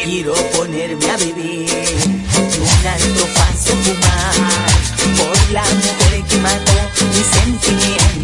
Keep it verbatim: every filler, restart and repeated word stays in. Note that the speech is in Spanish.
quiero ponerme a beber un alto paso fumar por la mujer que mató mis sentimientos.